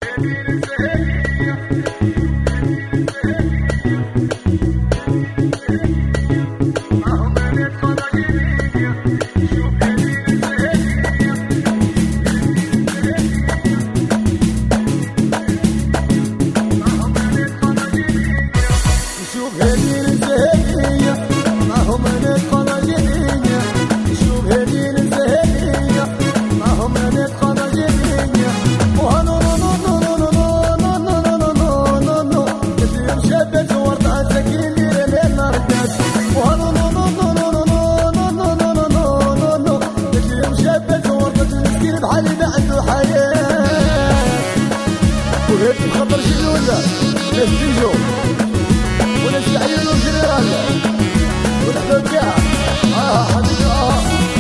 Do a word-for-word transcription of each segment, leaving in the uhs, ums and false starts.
وهيك بخطر شلوله ناس تيجو وناس يعينوا جنرال والحباب كاع اه حبيبي اه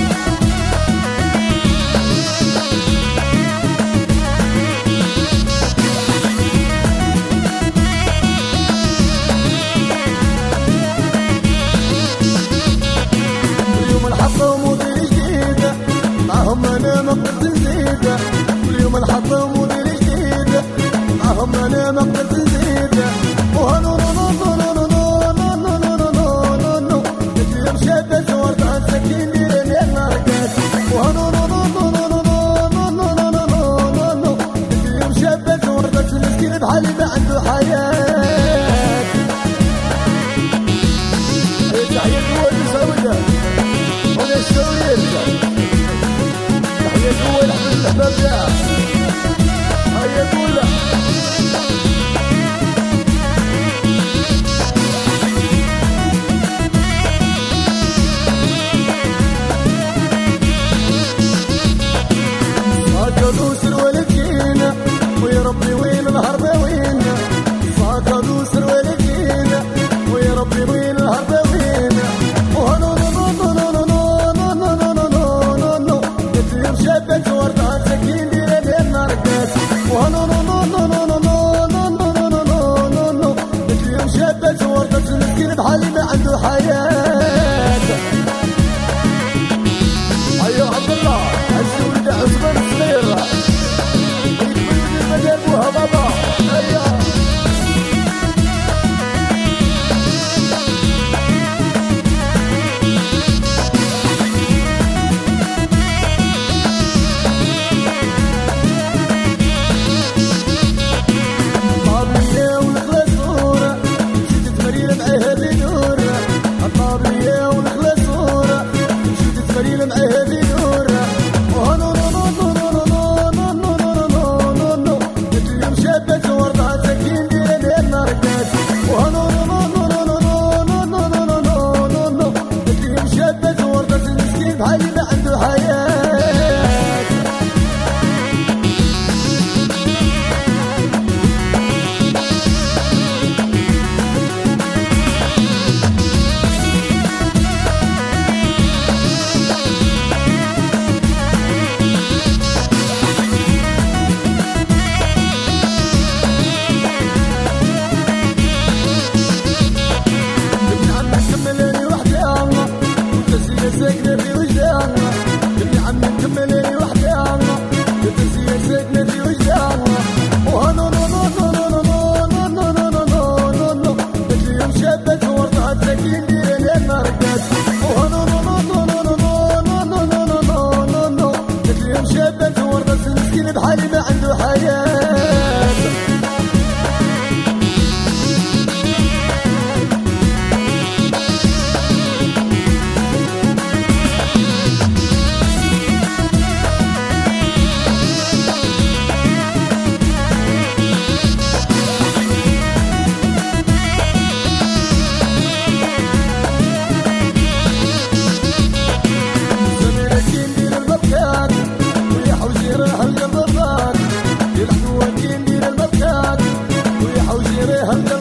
اليوم الحطة مدير جديدة معهم انا ما قدرت نزيد اليوم الحطة مدير جديدة معهم انا ما قدرت نزيد وهنو نو نو نو نو نو نو نو نو نو نو نو اليوم شابة زورت عن سكين ديرين يا ناركات وهنو نو نو نو نو نو نو نو نو نو نو نو اليوم شابة زورت مسكين بحالي ما عنده حياة تحية الدول مسعودة ولا السوريين تحية الدول احمد الأحباب كاع هيا الدولة صاكا سروالك جينا ويا ربي وين الهربة وين صاكا سروالك جينا ويا ربي وين الهربة وين وهنو نو نو نو نو نو نو نو نو نو نو نو اليوم شابة ورد عن سكين ديرين يا ناركات وهنو نو نو نو نو نو نو نو نو نو نو نو نو اليوم شابة ورد مسكين بحالي ما عنده حياة هيا عبد الله عزي ولد عثمان الصغير جابوها بابا هيا طابلية ونخلة صورة مشيت تمرين معاه هذي نورة طابلية ونخلة صورة مشيت تمرين معاه هذي نورة وهنو نو نو نو نو نو نو نو نو نو نو اليوم شابة ورد عن سكين ديرين يا ناركات وهنو نو نو نو نو نو نو نو نو نو نو نو اليوم شابة ورد مسكين بحالي ما عنده حياة ساكنة في وجداننا ابن عمي مكملة وحدي الله التنسية ساكنة في وجداننا وهنو نو نو نو نو نو نو نو نو نو نو اليوم شابة ورد عن سكين ديرين يا ناركات وهنو نو نو نو نو نو نو نو نو نو نو نو اليوم شابة ورد مسكين بحالي ما عنده حياة هل